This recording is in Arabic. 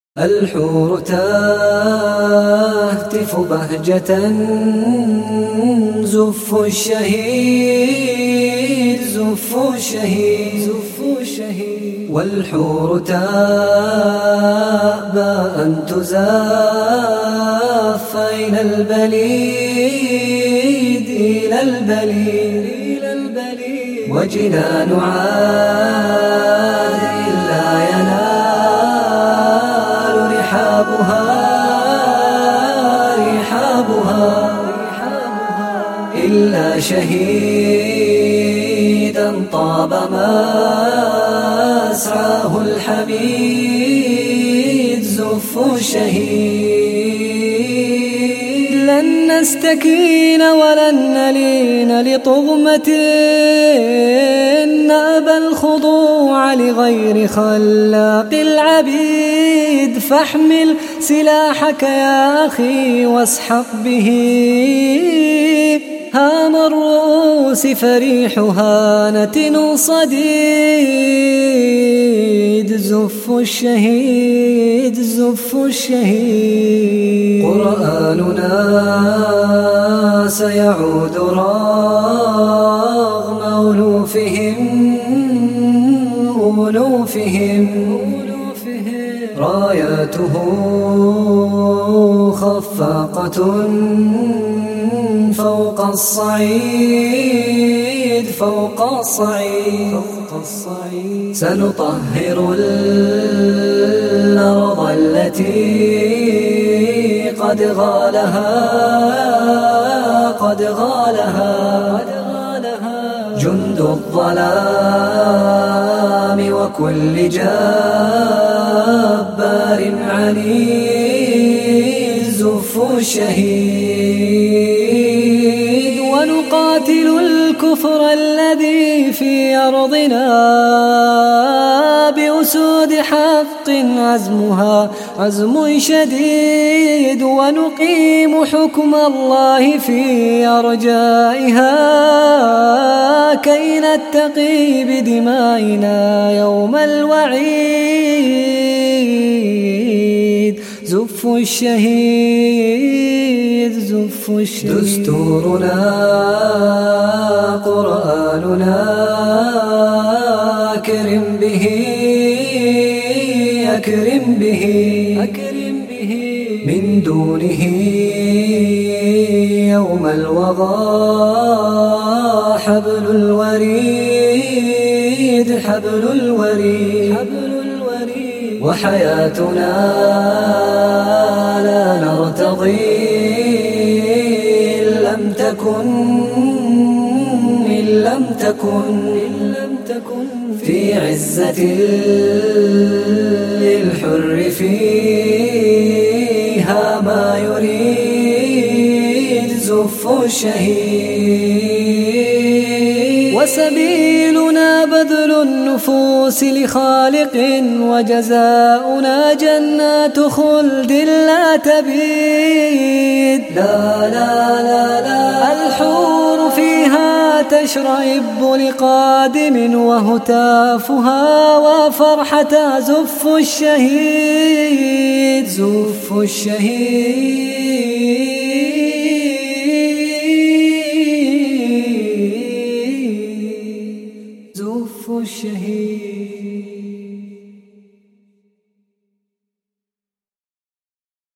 الحور تهتف بهجة زف الشهيد زف الشهيد زف الشهيد، والحور تأبى أن تزاف إلى البليد إلى البليد إلى البليد، وجنان عاد إلا ينال رحابها إلا شهيدا طاب مسعاه الحميد زف الشهيد. لن نستكين ولن نلين لطغمة، نأبى الخضوع لغير خلاق العبيد، فاحمل سلاحك يا أخي واسحق به هام الرؤوس فريحها نتن صديد زف الشهيد زف الشهيد. قرآننا سيعود رغم ألوفهم راياته خفاقة فوق الصعيد فوق الصعيد. سنطهر الأرض التي قد غالها جند الظلام وكل جبار عنيد زف الشهيد. ونقاتل الكفر الذي في أرضنا بأسود حق عزمها عزم شديد، ونقيم حكم الله في أرجائها كي نتقي بدمائنا يوم الوعيد زف الشهيد زف الشهيد. دستورنا قرآننا أكرم به من دونه يوم الوغى حبل الوريد وحياتنا لا نرتضي إن لم تكن في عزة للحر فيها ما يريد زف الشهيد. وسبيلنا بذل النفوس لخالق، وجزاؤنا جنات خلد لا تبيد. لا لا لا لا الحور فيها تشرئب لقادم، وهتافها وفرحة زف الشهيد زف الشهيد.